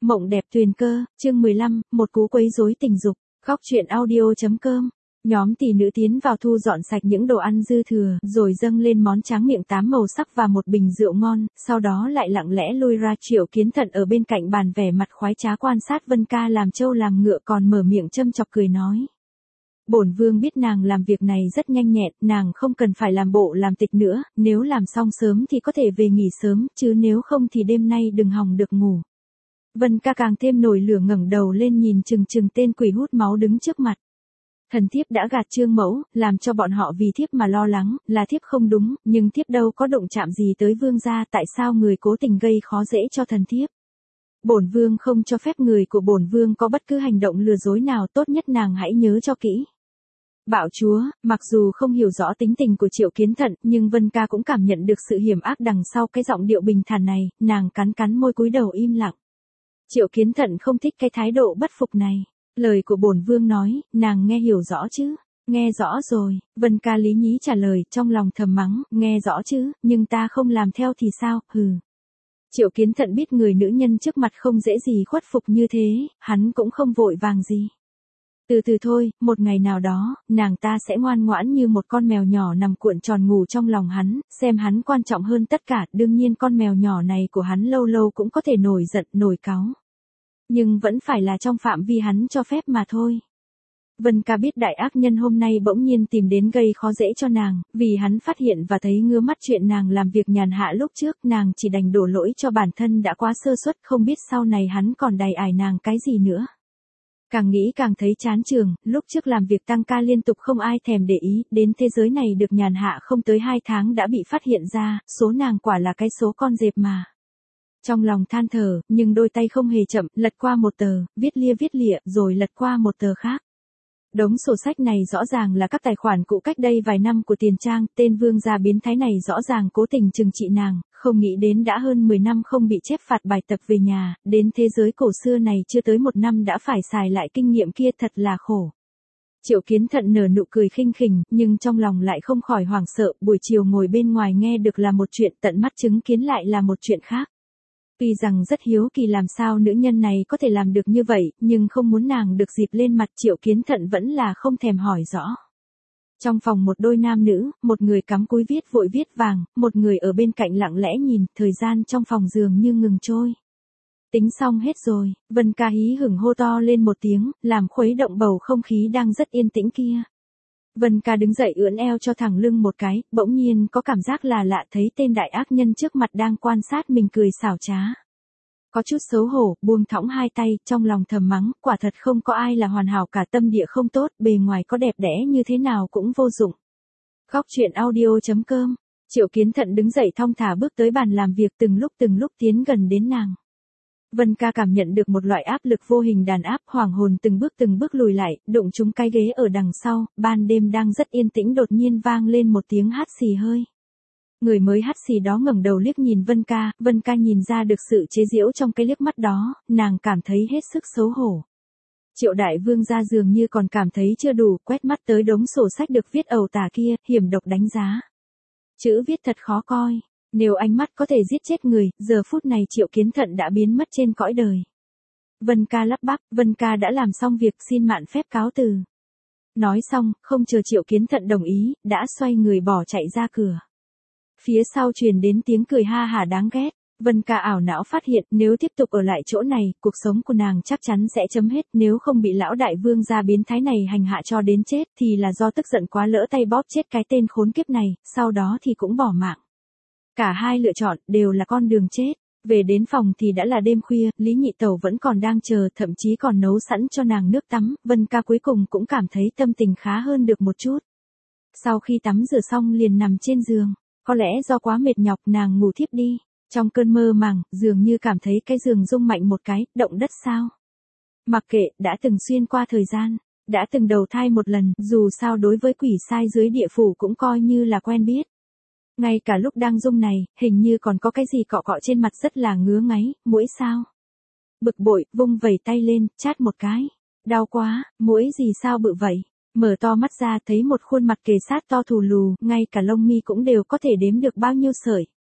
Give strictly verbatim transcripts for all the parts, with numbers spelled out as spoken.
Mộng đẹp tuyền cơ, chương mười lăm, một cú quấy rối tình dục. Khóc chuyện audio.com. Nhóm tỷ nữ tiến vào thu dọn sạch những đồ ăn dư thừa, rồi dâng lên món tráng miệng tám màu sắc và một bình rượu ngon, sau đó lại lặng lẽ lui ra. Triệu Kiến Thận ở bên cạnh bàn vẻ mặt khoái trá quan sát Vân Ca làm trâu làm ngựa, còn mở miệng châm chọc cười nói. Bổn vương biết nàng làm việc này rất nhanh nhẹn, nàng không cần phải làm bộ làm tịch nữa, nếu làm xong sớm thì có thể về nghỉ sớm, chứ nếu không thì đêm nay đừng hòng được ngủ. Vân Ca càng thêm nổi lửa, ngẩng đầu lên nhìn chừng chừng tên quỷ hút máu đứng trước mặt. Thần thiếp đã gạt Trương mẫu, làm cho bọn họ vì thiếp mà lo lắng, là thiếp không đúng, nhưng thiếp đâu có động chạm gì tới vương gia, tại sao người cố tình gây khó dễ cho thần thiếp? Bổn vương không cho phép người của bổn vương có bất cứ hành động lừa dối nào, tốt nhất nàng hãy nhớ cho kỹ. Bạo chúa, mặc dù không hiểu rõ tính tình của Triệu Kiến Thận, nhưng Vân Ca cũng cảm nhận được sự hiểm ác đằng sau cái giọng điệu bình thản này, nàng cắn cắn môi cúi đầu im lặng. Triệu Kiến Thận không thích cái thái độ bất phục này. Lời của bổn vương nói, nàng nghe hiểu rõ chứ? Nghe rõ rồi, Vân Ca lý nhí trả lời, trong lòng thầm mắng, nghe rõ chứ, nhưng ta không làm theo thì sao, hừ. Triệu Kiến Thận biết người nữ nhân trước mặt không dễ gì khuất phục như thế, hắn cũng không vội vàng gì. Từ từ thôi, một ngày nào đó, nàng ta sẽ ngoan ngoãn như một con mèo nhỏ nằm cuộn tròn ngủ trong lòng hắn, xem hắn quan trọng hơn tất cả, đương nhiên con mèo nhỏ này của hắn lâu lâu cũng có thể nổi giận, nổi cáu. Nhưng vẫn phải là trong phạm vi hắn cho phép mà thôi. Vân Ca biết đại ác nhân hôm nay bỗng nhiên tìm đến gây khó dễ cho nàng, vì hắn phát hiện và thấy ngứa mắt chuyện nàng làm việc nhàn hạ lúc trước, nàng chỉ đành đổ lỗi cho bản thân đã quá sơ suất, không biết sau này hắn còn đày ải nàng cái gì nữa. Càng nghĩ càng thấy chán chường, lúc trước làm việc tăng ca liên tục không ai thèm để ý, đến thế giới này được nhàn hạ không tới hai tháng đã bị phát hiện ra, số nàng quả là cái số con dẹp mà. Trong lòng than thở, nhưng đôi tay không hề chậm, lật qua một tờ, viết lia viết lịa, rồi lật qua một tờ khác. Đống sổ sách này rõ ràng là các tài khoản cũ cách đây vài năm của Tiền Trang, tên vương gia biến thái này rõ ràng cố tình trừng trị nàng, không nghĩ đến đã hơn mười năm không bị chép phạt bài tập về nhà, đến thế giới cổ xưa này chưa tới một năm đã phải xài lại kinh nghiệm kia, thật là khổ. Triệu Kiến Thận nở nụ cười khinh khỉnh, nhưng trong lòng lại không khỏi hoảng sợ, buổi chiều ngồi bên ngoài nghe được là một chuyện, tận mắt chứng kiến lại là một chuyện khác. Tuy rằng rất hiếu kỳ làm sao nữ nhân này có thể làm được như vậy, nhưng không muốn nàng được dịp lên mặt, Triệu Kiến Thận vẫn là không thèm hỏi rõ. Trong phòng một đôi nam nữ, một người cắm cúi viết vội viết vàng, một người ở bên cạnh lặng lẽ nhìn, thời gian trong phòng dường như ngừng trôi. Tính xong hết rồi, Vân Ca hí hửng hô to lên một tiếng, làm khuấy động bầu không khí đang rất yên tĩnh kia. Vân Ca đứng dậy ưỡn eo cho thẳng lưng một cái, bỗng nhiên có cảm giác là lạ, thấy tên đại ác nhân trước mặt đang quan sát mình cười xảo trá. Có chút xấu hổ, buông thõng hai tay, trong lòng thầm mắng, quả thật không có ai là hoàn hảo cả, tâm địa không tốt, bề ngoài có đẹp đẽ như thế nào cũng vô dụng. Khóc chuyện audio.com. Triệu Kiến Thận đứng dậy thong thả bước tới bàn làm việc, từng lúc từng lúc tiến gần đến nàng. Vân Ca cảm nhận được một loại áp lực vô hình đàn áp, hoảng hồn từng bước từng bước lùi lại, đụng trúng cái ghế ở đằng sau, ban đêm đang rất yên tĩnh đột nhiên vang lên một tiếng hắt xì hơi. Người mới hắt xì đó ngẩng đầu liếc nhìn Vân Ca, Vân Ca nhìn ra được sự chế giễu trong cái liếc mắt đó, nàng cảm thấy hết sức xấu hổ. Triệu đại vương gia dường như còn cảm thấy chưa đủ, quét mắt tới đống sổ sách được viết ẩu tả kia, hiểm độc đánh giá. Chữ viết thật khó coi. Nếu ánh mắt có thể giết chết người, giờ phút này Triệu Kiến Thận đã biến mất trên cõi đời. Vân Ca lắp bắp, Vân Ca đã làm xong việc, xin mạn phép cáo từ. Nói xong, không chờ Triệu Kiến Thận đồng ý, đã xoay người bỏ chạy ra cửa. Phía sau truyền đến tiếng cười ha hả đáng ghét. Vân Ca ảo não phát hiện, nếu tiếp tục ở lại chỗ này, cuộc sống của nàng chắc chắn sẽ chấm hết, nếu không bị lão đại vương gia biến thái này hành hạ cho đến chết, thì là do tức giận quá lỡ tay bóp chết cái tên khốn kiếp này, sau đó thì cũng bỏ mạng. Cả hai lựa chọn, đều là con đường chết. Về đến phòng thì đã là đêm khuya, Lý Nhị Tẩu vẫn còn đang chờ, thậm chí còn nấu sẵn cho nàng nước tắm, Vân Ca cuối cùng cũng cảm thấy tâm tình khá hơn được một chút. Sau khi tắm rửa xong liền nằm trên giường, có lẽ do quá mệt nhọc nàng ngủ thiếp đi. Trong cơn mơ màng, dường như cảm thấy cái giường rung mạnh một cái, động đất sao. Mặc kệ, đã từng xuyên qua thời gian, đã từng đầu thai một lần, dù sao đối với quỷ sai dưới địa phủ cũng coi như là quen biết. Ngay cả lúc đang rung này, hình như còn có cái gì cọ cọ trên mặt rất là ngứa ngáy, muỗi sao? Bực bội, vung vẩy tay lên, chát một cái. Đau quá, muỗi gì sao bự vậy? Mở to mắt ra thấy một khuôn mặt kề sát to thù lù, ngay cả lông mi cũng đều có thể đếm được bao nhiêu sợi.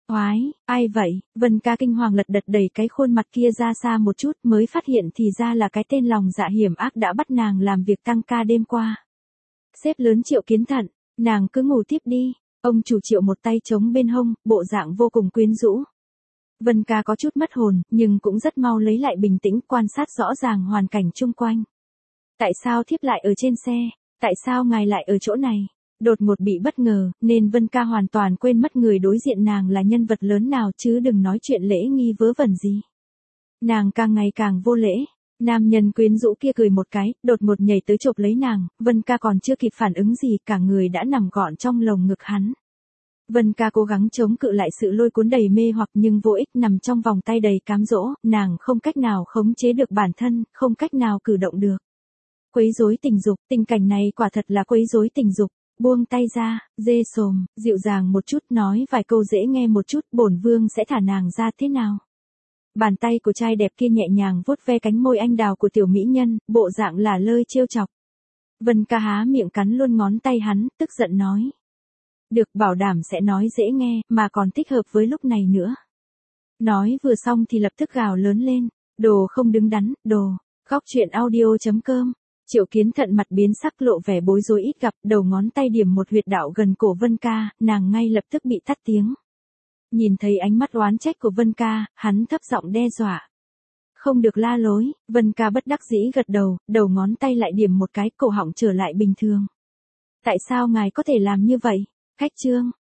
Oái, ai vậy? Vân ca kinh hoàng lật đật đẩy cái khuôn mặt kia ra xa một chút mới phát hiện thì ra là cái tên lòng dạ hiểm ác đã bắt nàng làm việc tăng ca đêm qua. Sếp lớn Triệu Kiến Thận, nàng cứ ngủ tiếp đi. Ông chủ Triệu một tay chống bên hông, bộ dạng vô cùng quyến rũ. Vân ca có chút mất hồn, nhưng cũng rất mau lấy lại bình tĩnh quan sát rõ ràng hoàn cảnh chung quanh. Tại sao thiếp lại ở trên xe? Tại sao ngài lại ở chỗ này? Đột ngột bị bất ngờ, nên Vân ca hoàn toàn quên mất người đối diện nàng là nhân vật lớn nào chứ đừng nói chuyện lễ nghi vớ vẩn gì. Nàng càng ngày càng vô lễ. Nam nhân quyến rũ kia cười một cái, đột ngột nhảy tới chộp lấy nàng, Vân ca còn chưa kịp phản ứng gì, cả người đã nằm gọn trong lồng ngực hắn. Vân ca cố gắng chống cự lại sự lôi cuốn đầy mê hoặc nhưng vô ích, nằm trong vòng tay đầy cám dỗ, nàng không cách nào khống chế được bản thân, không cách nào cử động được. Quấy rối tình dục, tình cảnh này quả thật là quấy rối tình dục. Buông tay ra, dê sồm, dịu dàng một chút, nói vài câu dễ nghe một chút, bổn vương sẽ thả nàng ra thế nào. Bàn tay của trai đẹp kia nhẹ nhàng vuốt ve cánh môi anh đào của tiểu mỹ nhân, bộ dạng là lơi trêu chọc. Vân ca há miệng cắn luôn ngón tay hắn, tức giận nói. Được, bảo đảm sẽ nói dễ nghe, mà còn thích hợp với lúc này nữa. Nói vừa xong thì lập tức gào lớn lên, đồ không đứng đắn, đồ. Góc truyện audio chấm com. Triệu Kiến Thận mặt biến sắc, lộ vẻ bối rối ít gặp, đầu ngón tay điểm một huyệt đạo gần cổ Vân ca, nàng ngay lập tức bị tắt tiếng. Nhìn thấy ánh mắt oán trách của Vân ca, hắn thấp giọng đe dọa. Không được la lối. Vân ca bất đắc dĩ gật đầu, đầu ngón tay lại điểm một cái, cổ họng trở lại bình thường. Tại sao ngài có thể làm như vậy? Khách trương,